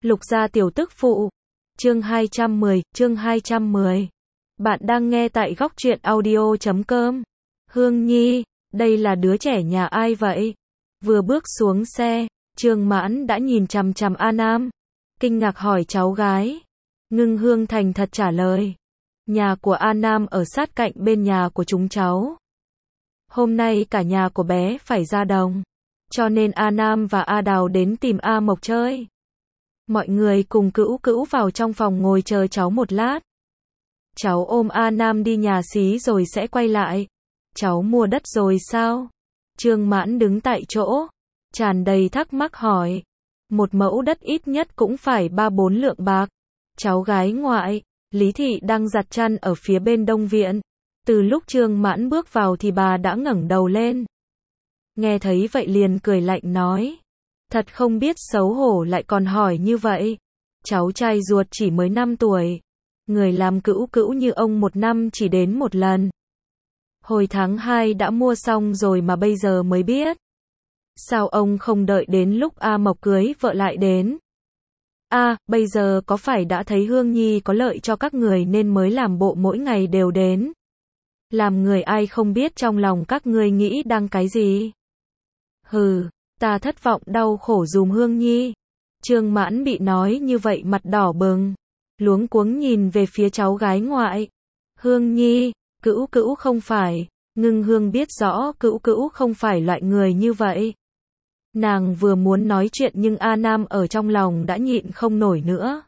Lục gia tiểu tức phụ. Chương 210. Bạn đang nghe tại góc truyện audio.com. Hương Nhi, đây là đứa trẻ nhà ai vậy? Vừa bước xuống xe, Trương Mãn đã nhìn chằm chằm A Nam, kinh ngạc hỏi cháu gái. Ngưng Hương thành thật trả lời. Nhà của A Nam ở sát cạnh bên nhà của chúng cháu. Hôm nay cả nhà của bé phải ra đồng, cho nên A Nam và A Đào đến tìm A Mộc chơi. Mọi người cùng Cữu Cữu vào trong phòng ngồi chờ cháu một lát. Cháu ôm A Nam đi nhà xí rồi sẽ quay lại. Cháu mua đất rồi sao? Trương Mãn đứng tại chỗ, tràn đầy thắc mắc hỏi. Một mẫu đất ít nhất cũng phải 3-4 lượng bạc. Cháu gái ngoại, Lý Thị đang giặt chăn ở phía bên đông viện. Từ lúc Trương Mãn bước vào thì bà đã ngẩng đầu lên. Nghe thấy vậy liền cười lạnh nói. Thật không biết xấu hổ lại còn hỏi như vậy. Cháu trai ruột chỉ mới 5 tuổi. Người làm Cữu Cữu như ông 1 năm chỉ đến một lần. Hồi tháng 2 đã mua xong rồi mà bây giờ mới biết. Sao ông không đợi đến lúc A Mộc cưới vợ lại đến? Bây giờ có phải đã thấy Hương Nhi có lợi cho các người nên mới làm bộ mỗi ngày đều đến? Làm người ai không biết trong lòng các ngươi nghĩ đang cái gì? Hừ, ta thất vọng đau khổ dùm Hương Nhi. Trương Mãn bị nói như vậy mặt đỏ bừng, luống cuống nhìn về phía cháu gái ngoại. Hương Nhi, Cữu Cữu không phải. Ngưng Hương biết rõ Cữu Cữu không phải loại người như vậy. Nàng vừa muốn nói chuyện nhưng A Nam ở trong lòng đã nhịn không nổi nữa.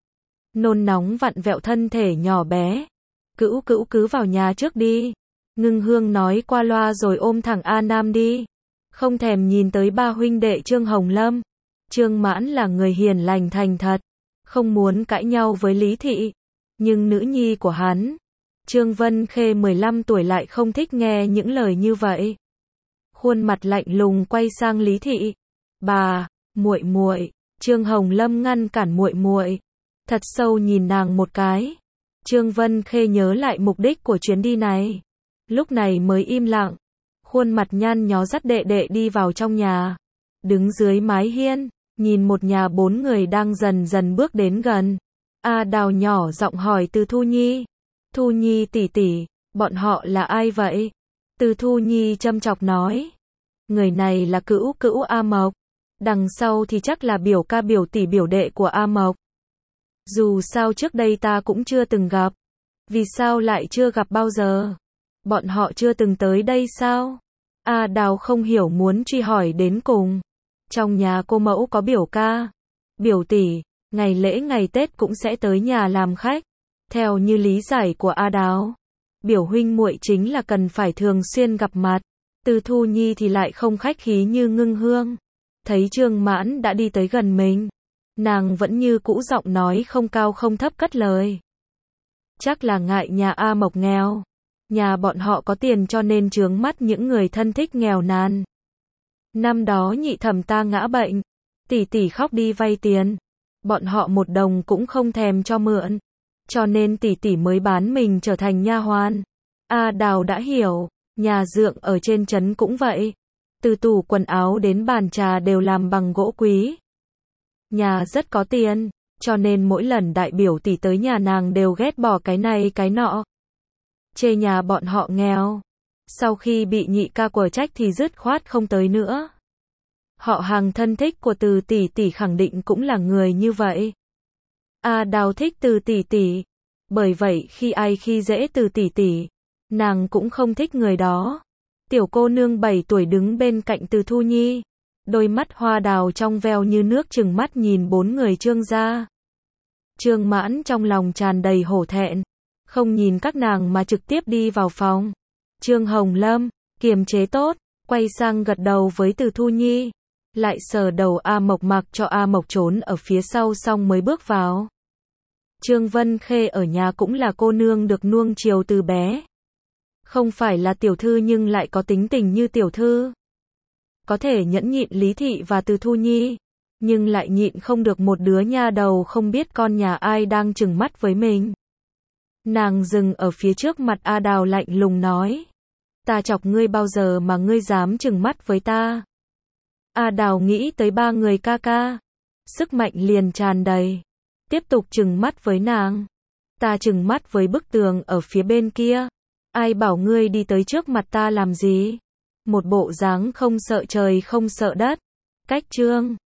Nôn nóng vặn vẹo thân thể nhỏ bé. Cữu Cữu cứ vào nhà trước đi. Ngưng Hương nói qua loa rồi ôm thẳng A Nam đi. Không thèm nhìn tới ba huynh đệ Trương Hồng Lâm. Trương Mãn là người hiền lành thành thật, không muốn cãi nhau với Lý Thị. Nhưng nữ nhi của hắn, Trương Vân Khê 15 tuổi lại không thích nghe những lời như vậy. Khuôn mặt lạnh lùng quay sang Lý Thị. Bà, muội muội. Trương Hồng Lâm ngăn cản muội muội, thật sâu nhìn nàng một cái. Trương Vân Khê nhớ lại mục đích của chuyến đi này, lúc này mới im lặng. Khuôn mặt nhăn nhó dắt đệ đệ đi vào trong nhà. Đứng dưới mái hiên, nhìn một nhà 4 người đang dần dần bước đến gần. A Đào nhỏ giọng hỏi Từ Thu Nhi. Thu Nhi tỷ tỷ, bọn họ là ai vậy? Từ Thu Nhi châm chọc nói. Người này là Cữu Cữu A Mộc. Đằng sau thì chắc là biểu ca biểu tỷ biểu đệ của A Mộc. Dù sao trước đây ta cũng chưa từng gặp. Vì sao lại chưa gặp bao giờ? Bọn họ chưa từng tới đây sao? A Đào không hiểu muốn truy hỏi đến cùng. Trong nhà cô mẫu có biểu ca, biểu tỷ, ngày lễ ngày Tết cũng sẽ tới nhà làm khách. Theo như lý giải của A Đào, biểu huynh muội chính là cần phải thường xuyên gặp mặt. Từ Thu Nhi thì lại không khách khí như Ngưng Hương. Thấy Trương Mãn đã đi tới gần mình, nàng vẫn như cũ giọng nói không cao không thấp cất lời. Chắc là ngại nhà A Mộc nghèo. Nhà bọn họ có tiền cho nên chướng mắt những người thân thích nghèo nàn. Năm đó nhị thẩm ta ngã bệnh, tỷ tỷ khóc đi vay tiền. Bọn họ một đồng cũng không thèm cho mượn. Cho nên tỷ tỷ mới bán mình trở thành nha hoàn. A Đào đã hiểu, nhà dượng ở trên trấn cũng vậy. Từ tủ quần áo đến bàn trà đều làm bằng gỗ quý. Nhà rất có tiền, cho nên mỗi lần đại biểu tỷ tới nhà nàng đều ghét bỏ cái này cái nọ. Chê nhà bọn họ nghèo. Sau khi bị nhị ca quở trách thì dứt khoát không tới nữa. Họ hàng thân thích của Từ tỷ tỷ khẳng định cũng là người như vậy. A Đào thích Từ tỷ tỷ. Bởi vậy khi ai khi dễ Từ tỷ tỷ, nàng cũng không thích người đó. Tiểu cô nương 7 tuổi đứng bên cạnh Từ Thu Nhi. Đôi mắt hoa đào trong veo như nước trừng mắt nhìn 4 người Trương gia. Trương Mãn trong lòng tràn đầy hổ thẹn. Không nhìn các nàng mà trực tiếp đi vào phòng. Trương Hồng Lâm, kiềm chế tốt, quay sang gật đầu với Từ Thu Nhi. Lại sờ đầu A Mộc mặc cho A Mộc trốn ở phía sau xong mới bước vào. Trương Vân Khê ở nhà cũng là cô nương được nuông chiều từ bé. Không phải là tiểu thư nhưng lại có tính tình như tiểu thư. Có thể nhẫn nhịn Lý Thị và Từ Thu Nhi, nhưng lại nhịn không được một đứa nha đầu không biết con nhà ai đang trừng mắt với mình. Nàng dừng ở phía trước mặt A Đào lạnh lùng nói. Ta chọc ngươi bao giờ mà ngươi dám trừng mắt với ta? A Đào nghĩ tới 3 người ca ca. sức mạnh liền tràn đầy. Tiếp tục trừng mắt với nàng. Ta trừng mắt với bức tường ở phía bên kia. Ai bảo ngươi đi tới trước mặt ta làm gì? Một bộ dáng không sợ trời không sợ đất. Cách chương